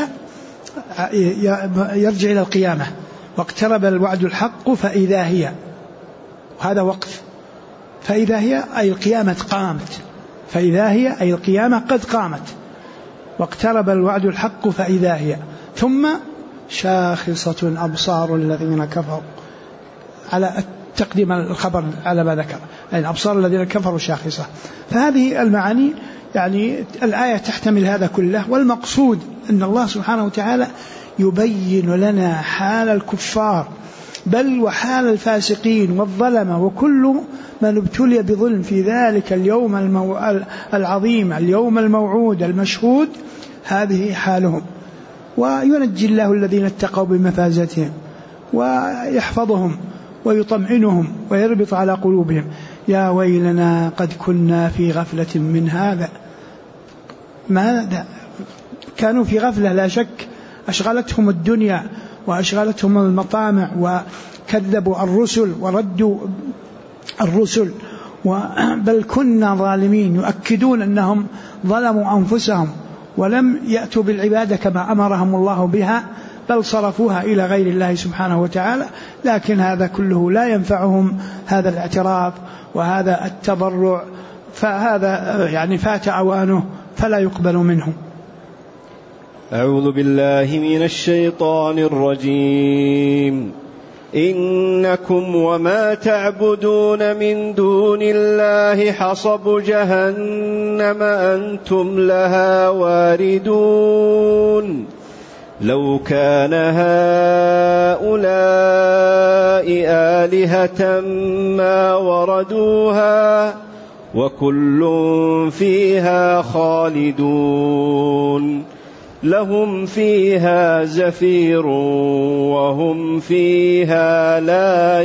يرجع إلى القيامة، واقترب الوعد الحق فإذا هي، وهذا وقف، فإذا هي أي القيامة قامت، فإذا هي أي القيامة قد قامت، واقترب الوعد الحق فإذا هي، ثم شاخصة أبصار الذين كفروا، على تقديم الخبر على ما ذكر، يعني أبصار الذين كفروا شاخصة. فهذه المعاني يعني الآية تحتمل هذا كله، والمقصود أن الله سبحانه وتعالى يبين لنا حال الكفار بل وحال الفاسقين والظلمة وكل من ابتلي بظلم في ذلك اليوم العظيم، اليوم الموعود المشهود، هذه حالهم. وينجي الله الذين اتقوا بمفازتهم ويحفظهم ويطمئنهم ويربط على قلوبهم. يا ويلنا قد كنا في غفلة من هذا. ماذا كانوا في غفلة؟ لا شك أشغلتهم الدنيا وأشغلتهم المطامع، وكذبوا الرسل وردوا الرسل، بل كنا ظالمين، يؤكدون أنهم ظلموا أنفسهم ولم يأتوا بالعبادة كما أمرهم الله بها، بل صرفوها إلى غير الله سبحانه وتعالى. لكن هذا كله لا ينفعهم هذا الاعتراف وهذا التضرع، فهذا يعني فات أوانه فلا يقبل منهم. أعوذ بالله من الشيطان الرجيم. إنكم وما تعبدون من دون الله حصب جهنم أنتم لها واردون. لو كان هؤلاء آلهة ما وردوها وكل فيها خالدون. لهم فيها زفير وهم فيها لا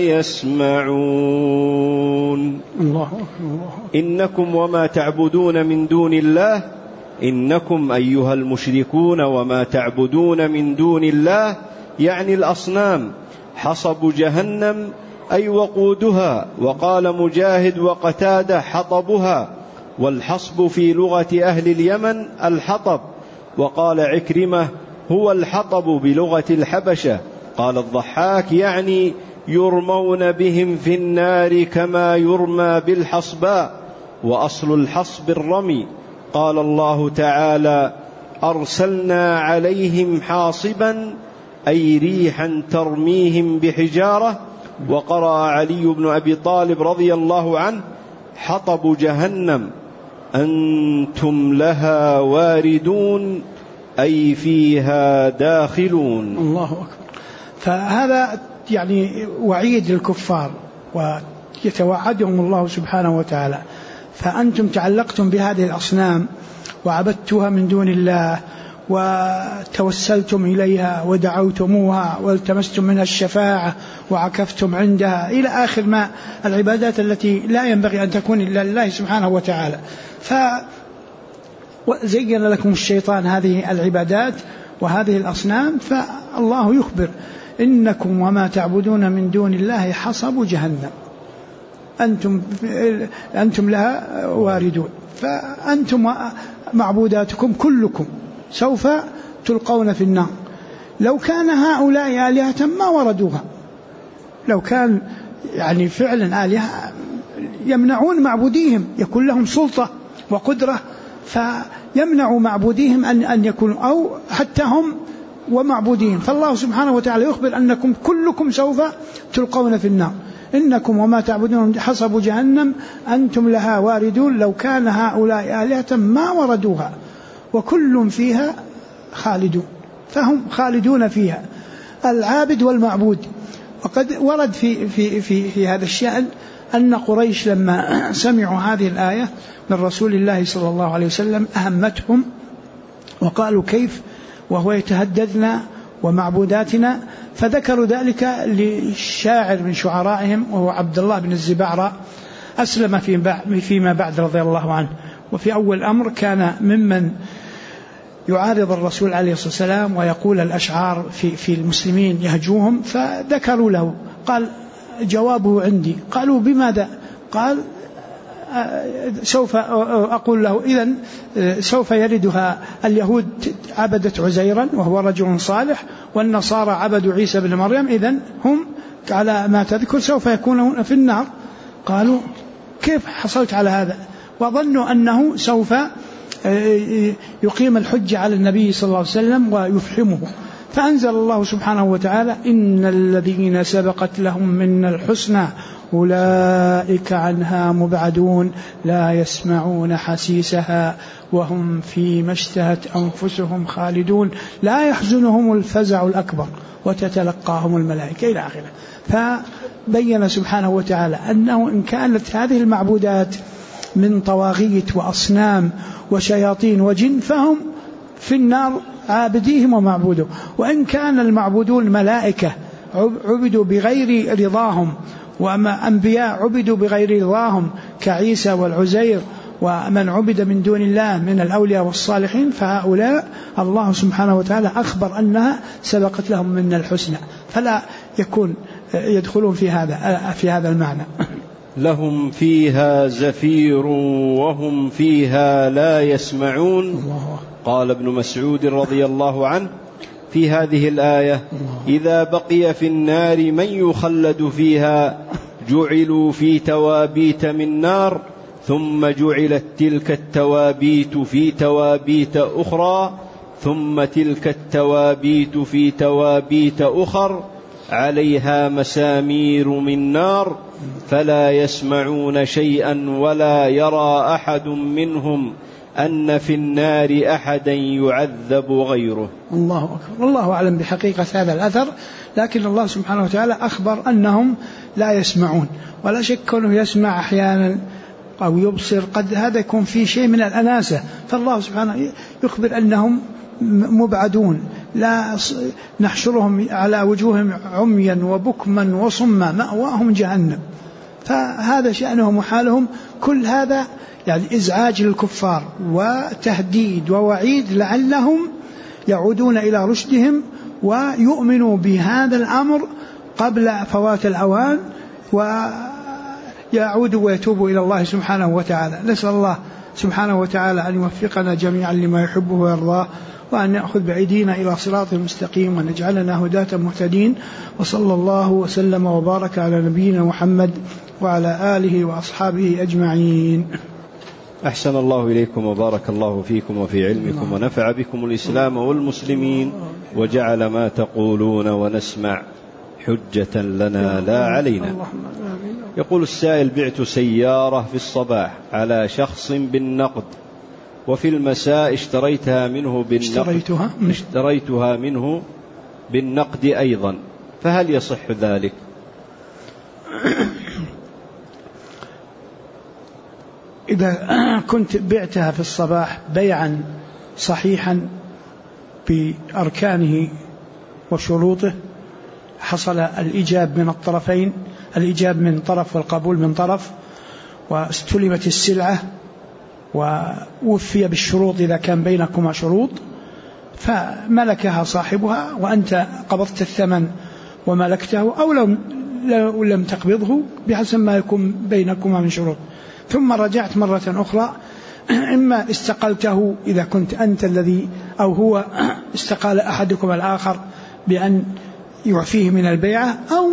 يسمعون. الله. إنكم وما تعبدون من دون الله، إنكم أيها المشركون وما تعبدون من دون الله يعني الأصنام، حصب جهنم أي وقودها. وقال مجاهد وقتادة حطبها، والحصب في لغة أهل اليمن الحطب. وقال عكرمة هو الحطب بلغة الحبشة. قال الضحاك يعني يرمون بهم في النار كما يرمى بالحصباء، وأصل الحصب الرمي. قال الله تعالى أرسلنا عليهم حاصبا أي ريحا ترميهم بحجارة. وقرأ علي بن أبي طالب رضي الله عنه حطب جهنم أنتم لها واردون أي فيها داخلون. الله أكبر. فهذا يعني وعيد للكفار، ويتوعدهم الله سبحانه وتعالى. فأنتم تعلقتم بهذه الأصنام وعبدتها من دون الله، وتوسلتم إليها ودعوتموها والتمستم منها الشفاعة وعكفتم عندها إلى آخر ما العبادات التي لا ينبغي أن تكون إلا لله سبحانه وتعالى. فزين لكم الشيطان هذه العبادات وهذه الأصنام، فالله يخبر إنكم وما تعبدون من دون الله حصب جهنم أنتم لها واردون. فأنتم معبوداتكم كلكم سوف تلقون في النار. لو كان هؤلاء آلهة ما وردوها، لو كان يعني فعلا آلهة يمنعون معبوديهم، يكون لهم سلطة وقدرة فيمنعوا معبوديهم أن يكونوا، أو حتى هم ومعبودين. فالله سبحانه وتعالى يخبر أنكم كلكم سوف تلقون في النار، إنكم وما تعبدون حصب جهنم أنتم لها واردون. لو كان هؤلاء آلهة ما وردوها وكل فيها خالدون، فهم خالدون فيها العابد والمعبود. وقد ورد في هذا الشأن أن قريش لما سمعوا هذه الآية من رسول الله صلى الله عليه وسلم أهمتهم وقالوا كيف وهو يتهددنا ومعبوداتنا، فذكروا ذلك للشاعر من شعرائهم وهو عبد الله بن الزبعرة، أسلم فيما بعد رضي الله عنه. وفي أول الأمر كان ممن يعارض الرسول عليه الصلاة والسلام ويقول الأشعار في المسلمين يهجوهم، فذكروا له، قال جوابه عندي. قالوا بماذا؟ قال سوف أقول له إذن سوف يردها اليهود عبدت عزيرا وهو رجل صالح، والنصارى عبدوا عيسى بن مريم، إذن هم على ما تذكر سوف يكونون في النار. قالوا كيف حصلت على هذا؟ وظنوا أنه سوف يقيم الحج على النبي صلى الله عليه وسلم ويفحمه. فأنزل الله سبحانه وتعالى إن الذين سبقت لهم من الحسنى أولئك عنها مبعدون لا يسمعون حسيسها وهم فيما اشتهت أنفسهم خالدون لا يحزنهم الفزع الأكبر وتتلقاهم الملائكة إلى آخره. فبين سبحانه وتعالى أنه إن كانت هذه المعبودات من طواغيت وأصنام وشياطين وجن فهم في النار عابديهم ومعبودهم، وإن كان المعبودون ملائكة عبدوا بغير رضاهم، وأما أنبياء عبدوا بغير رضاهم كعيسى والعزير ومن عبد من دون الله من الأولياء والصالحين، فهؤلاء الله سبحانه وتعالى أخبر أنها سبقت لهم من الحسنى، فلا يكون يدخلون في هذا المعنى. لهم فيها زفير وهم فيها لا يسمعون. قال ابن مسعود رضي الله عنه في هذه الآية إذا بقي في النار من يخلد فيها جعلوا في توابيت من نار ثم جعلت تلك التوابيت في توابيت أخرى ثم تلك التوابيت في توابيت أخر عليها مسامير من نار فلا يسمعون شيئا ولا يرى أحد منهم أن في النار أحدا يعذب غيره. الله أكبر. الله أعلم بحقيقة هذا الأثر، لكن الله سبحانه وتعالى أخبر أنهم لا يسمعون، ولا شك أنه يسمع أحيانا أو يبصر، قد هذا يكون فيه شيء من الأناسة، فالله سبحانه يخبر أنهم مبعدون لا نحشرهم على وجوههم عميا وبكما وصما مأواهم جهنم، فهذا شأنهم وحالهم. كل هذا يعني إزعاج للكفار وتهديد ووعيد لعلهم يعودون إلى رشدهم ويؤمنوا بهذا الأمر قبل فوات الأوان ويعودوا ويتوبوا إلى الله سبحانه وتعالى. نسأل الله سبحانه وتعالى أن يوفقنا جميعا لما يحبه ويرضاه، وأن يأخذ بأيدينا إلى صراط المستقيم، ونجعلنا هداة مهتدين. وصلى الله وسلم وبارك على نبينا محمد وعلى آله وأصحابه أجمعين. أحسن الله إليكم وبارك الله فيكم وفي علمكم ونفع بكم الإسلام والمسلمين، وجعل ما تقولون ونسمع حجة لنا لا علينا. يقول السائل: بعت سيارة في الصباح على شخص بالنقد، وفي المساء اشتريتها منه بالنقد أيضا، فهل يصح ذلك؟ إذا كنت بعتها في الصباح بيعا صحيحا بأركانه وشروطه، حصل الإيجاب من الطرفين، الإيجاب من طرف والقبول من طرف، واستلمت السلعة ووفي بالشروط إذا كان بينكما شروط، فملكها صاحبها وأنت قبضت الثمن وملكته، أو لم تقبضه بحسب ما يكون بينكما من شروط، ثم رجعت مرة أخرى، إما استقلته إذا كنت أنت الذي أو هو استقال أحدكم الآخر بأن يعفيه من البيعة، أو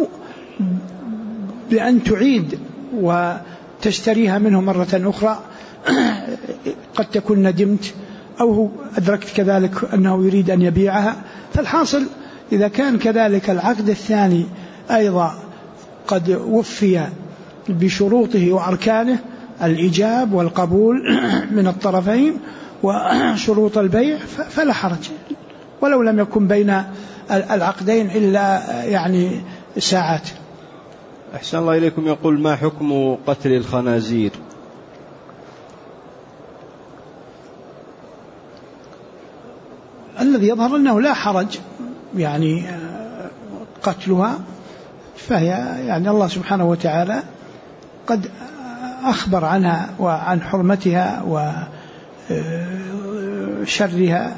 بأن تعيد وتشتريها منه مرة أخرى، قد تكون ندمت أو هو أدركت كذلك أنه يريد أن يبيعها. فالحاصل إذا كان كذلك العقد الثاني أيضا قد وفي بشروطه وأركانه، الإيجاب والقبول من الطرفين وشروط البيع، فلا حرج، ولو لم يكن بين العقدين إلا يعني ساعات. أحسن الله إليكم. يقول: ما حكم قتل الخنازير؟ الذي يظهر أنه لا حرج يعني قتلها، فهي يعني الله سبحانه وتعالى قد أخبر عنها وعن حرمتها وشرها،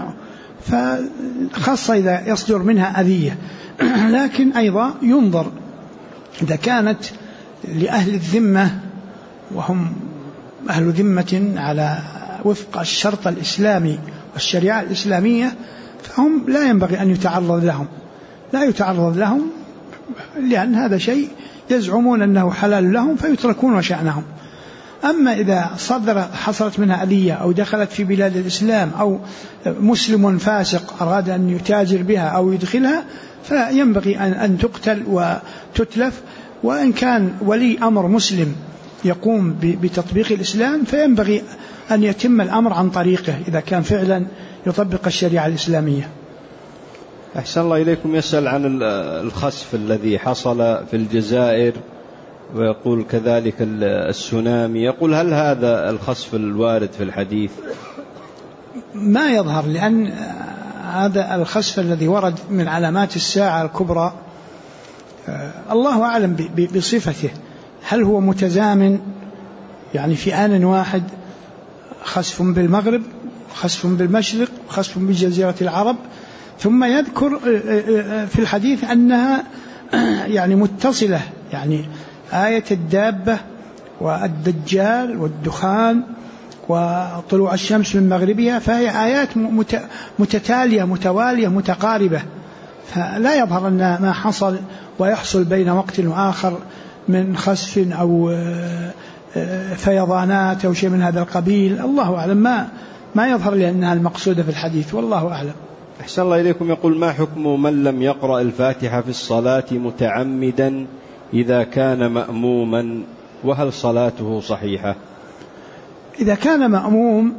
فخاصة إذا يصدر منها أذية. لكن أيضا ينظر إذا كانت لأهل الذمة وهم أهل ذمة على وفق الشرط الإسلامي والشريعة الإسلامية، فهم لا ينبغي أن يتعرض لهم، لأن هذا شيء يزعمون أنه حلال لهم فيتركون وشأنهم. أما إذا حصلت منها أذية أو دخلت في بلاد الإسلام أو مسلم فاسق أراد أن يتاجر بها أو يدخلها، فينبغي أن تقتل وتتلف. وإن كان ولي أمر مسلم يقوم بتطبيق الإسلام، فينبغي أن يتم الأمر عن طريقه إذا كان فعلا يطبق الشريعة الإسلامية. أحسن الله إليكم. يسأل عن الخسف الذي حصل في الجزائر، ويقول كذلك السونامي، يقول: هل هذا الخسف الوارد في الحديث؟ ما يظهر، لأن هذا الخسف الذي ورد من علامات الساعة الكبرى، الله أعلم بصفته، هل هو متزامن يعني في آن واحد، خسف بالمغرب، خسف بالمشرق، خسف بجزيرة العرب، ثم يذكر في الحديث أنها يعني متصلة، يعني آية الدابة والدجال والدخان وطلوع الشمس من مغربها، فهي آيات متتالية متوالية متقاربة، فلا يظهر أن ما حصل ويحصل بين وقت وآخر من خسف أو فيضانات أو شيء من هذا القبيل. الله أعلم، ما يظهر لأنها المقصودة في الحديث، والله أعلم. أحسن الله إليكم. يقول: ما حكم من لم يقرأ الفاتحة في الصلاة متعمدا إذا كان مأموما، وهل صلاته صحيحة؟ إذا كان مأموم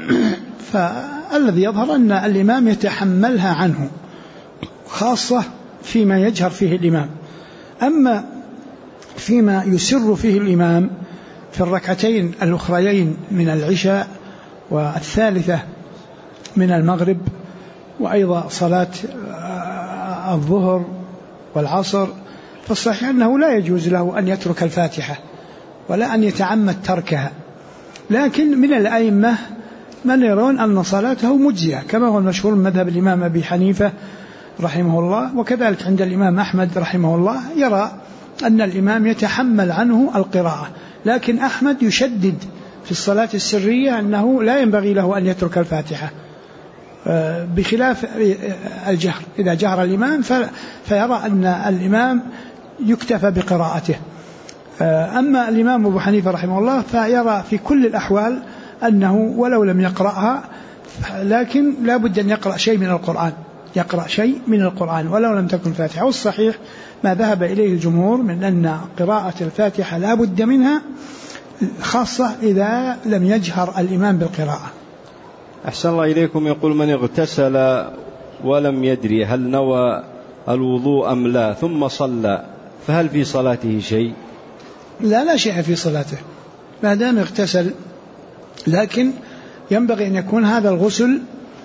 فالذي يظهر أن الإمام يتحملها عنه، خاصة فيما يجهر فيه الإمام. أما فيما يسر فيه الإمام في الركعتين الأخريين من العشاء والثالثة من المغرب، وأيضا صلاة الظهر والعصر، فالصحيح أنه لا يجوز له أن يترك الفاتحة ولا أن يتعمد تركها. لكن من الأئمة من يرون أن صلاته مجزئة، كما هو المشهور من مذهب الإمام أبي حنيفة رحمه الله، وكذلك عند الإمام أحمد رحمه الله، يرى أن الإمام يتحمل عنه القراءة. لكن أحمد يشدد في الصلاة السرية أنه لا ينبغي له أن يترك الفاتحة، بخلاف الجهر. إذا جهر الإمام فيرى أن الإمام يكتفى بقراءته. أما الإمام أبو حنيفة رحمه الله فيرى في كل الأحوال أنه ولو لم يقرأها، لكن لا بد أن يقرأ شيء من القرآن، يقرأ شيء من القرآن ولو لم تكن فاتحة. والصحيح ما ذهب إليه الجمهور من أن قراءة الفاتحة لا بد منها، خاصة إذا لم يجهر الإمام بالقراءة. أحسن الله إليكم. يقول: من اغتسل ولم يدري هل نوى الوضوء أم لا ثم صلى فهل في صلاته شيء؟ لا شيء في صلاته ما دام اغتسل، لكن ينبغي أن يكون هذا الغسل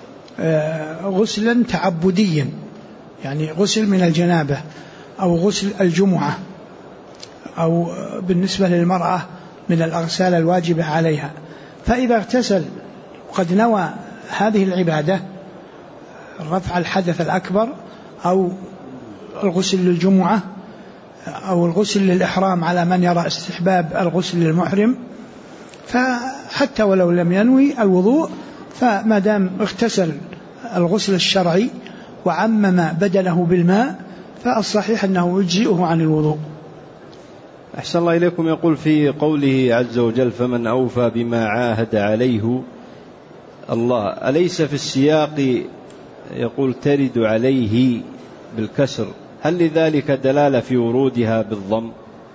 غسلا تعبديا، يعني غسل من الجنابة أو غسل الجمعة، أو بالنسبة للمرأة من الأغسال الواجبة عليها. فإذا اغتسل وقد نوى هذه العبادة، رفع الحدث الأكبر أو الغسل للجمعة أو الغسل للإحرام على من يرى استحباب الغسل للمحرم، فحتى ولو لم ينوي الوضوء، فما دام اغتسل الغسل الشرعي وعمم بدنه بالماء فالصحيح أنه يجزئه عن الوضوء. أحسن الله إليكم. يقول في قوله عز وجل: فمن أوفى بما عاهد عليه الله، أليس في السياق يقول ترد عليه بالكسر؟ هل لذلك دلالة في ورودها بالضم؟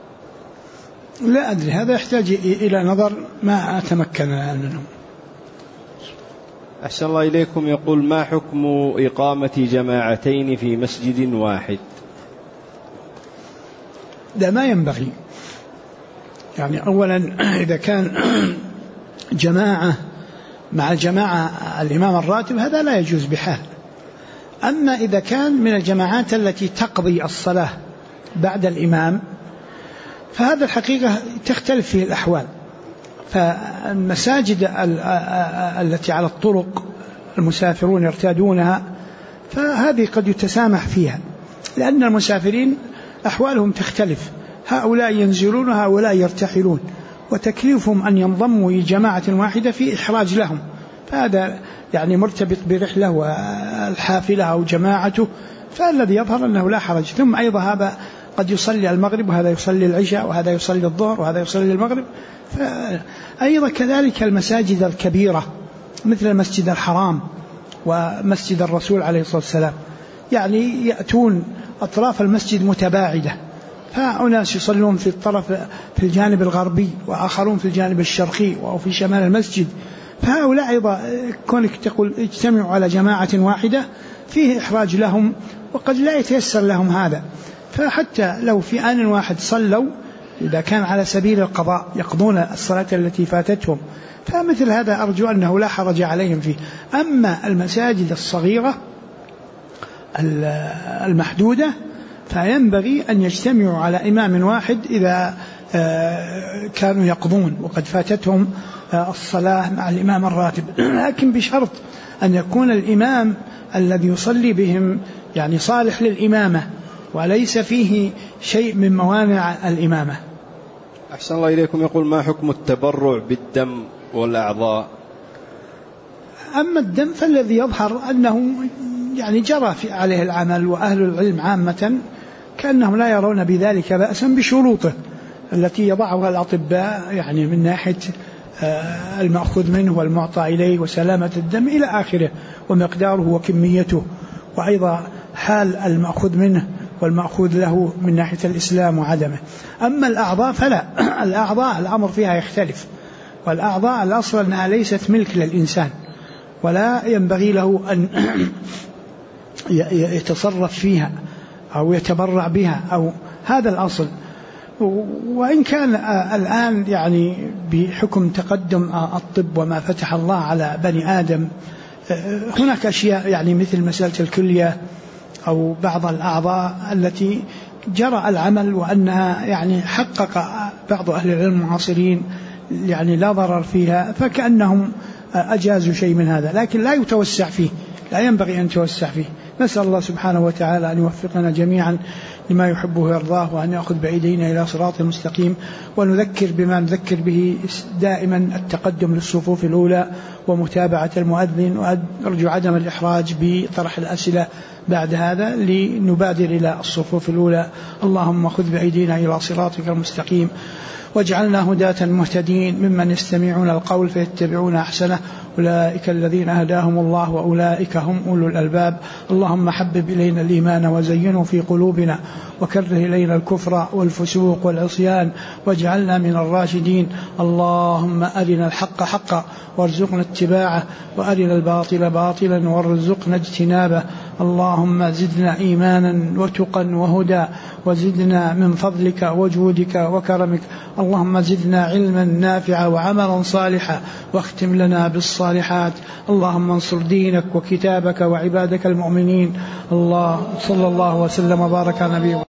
لا أدري، هذا يحتاج إلى نظر، ما أتمكن منه. أحسن الله إليكم. يقول: ما حكم إقامة جماعتين في مسجد واحد؟ ده ما ينبغي. يعني أولا إذا كان جماعة مع الجماعة الإمام الراتب هذا لا يجوز بحال. أما إذا كان من الجماعات التي تقضي الصلاة بعد الإمام فهذا الحقيقة تختلف فيه الأحوال. فالمساجد التي على الطرق المسافرون يرتادونها فهذه قد يتسامح فيها، لأن المسافرين أحوالهم تختلف، هؤلاء ينزلون وهؤلاء يرتحلون، وتكليفهم أن ينضموا لجماعة واحدة في إحراج لهم، فهذا يعني مرتبط برحلة والحافلة أو جماعته، فالذي يظهر أنه لا حرج. ثم أيضا هذا قد يصلي المغرب وهذا يصلي العشاء وهذا يصلي الظهر وهذا يصلي المغرب. أيضا كذلك المساجد الكبيرة مثل المسجد الحرام ومسجد الرسول عليه الصلاة والسلام، يعني يأتون أطراف المسجد متباعدة، فأناس يصلون في الجانب الغربي وآخرون في الجانب الشرقي أو في شمال المسجد، فهؤلاء أيضا كونك تقول اجتمعوا على جماعة واحدة فيه إحراج لهم وقد لا يتيسر لهم هذا. فحتى لو في آن واحد صلوا إذا كان على سبيل القضاء يقضون الصلاة التي فاتتهم، فمثل هذا أرجو أنه لا حرج عليهم فيه. أما المساجد الصغيرة المحدودة فينبغي أن يجتمعوا على إمام واحد إذا كانوا يقضون وقد فاتتهم الصلاة مع الإمام الراتب، لكن بشرط أن يكون الإمام الذي يصلي بهم يعني صالح للإمامة وليس فيه شيء من موانع الإمامة. أحسن الله إليكم. يقول: ما حكم التبرع بالدم والأعضاء؟ أما الدم فالذي يظهر أنه يعني جرى عليه العمل، وأهل العلم عامة كأنهم لا يرون بذلك بأسا بشروطه التي يضعها الأطباء، يعني من ناحية المأخوذ منه والمعطى إليه وسلامة الدم إلى آخره ومقداره وكميته، وأيضا حال المأخوذ منه والمأخوذ له من ناحية الإسلام وعدمه. أما الأعضاء فلا، الأعضاء الأمر فيها يختلف، والأعضاء الأصل أنها ليست ملك للإنسان ولا ينبغي له أن يتصرف فيها أو يتبرع بها، أو هذا الأصل. وإن كان الآن يعني بحكم تقدم الطب وما فتح الله على بني آدم هناك أشياء يعني مثل مسألة الكلية أو بعض الأعضاء التي جرى العمل وأنها يعني حقق بعض أهل العلم المعاصرين يعني لا ضرر فيها، فكأنهم أجازوا شيء من هذا، لكن لا يتوسع فيه، لا ينبغي أن يتوسع فيه. نسأل الله سبحانه وتعالى أن يوفقنا جميعا لما يحبه ويرضاه، وأن يأخذ بأيدينا إلى صراط المستقيم، ونذكر بما نذكر به دائما التقدم للصفوف الأولى ومتابعة المؤذن، وأرجو عدم الإحراج بطرح الأسئلة بعد هذا لنبادر إلى الصفوف الأولى. اللهم خذ بأيدينا إلى صراطك المستقيم، واجعلنا هداة مهتدين ممن يستمعون القول فيتبعون أحسنه، أولئك الذين هداهم الله وأولئك هم أولو الألباب. اللهم حبب إلينا الإيمان وزينه في قلوبنا، وكره إلينا الكفر والفسوق والعصيان، واجعلنا من الراشدين. اللهم أرنا الحق حقا وارزقنا اتباعه، وأرنا الباطل باطلا وارزقنا اجتنابه. اللهم زدنا إيمانا وتقا وهدى، وزدنا من فضلك وجودك وكرمك. اللهم زدنا علما نافعا وعملا صالحا، واختم لنا بالصالحات. اللهم انصر دينك وكتابك وعبادك المؤمنين. الله صلى الله وسلم وبارك على نبينا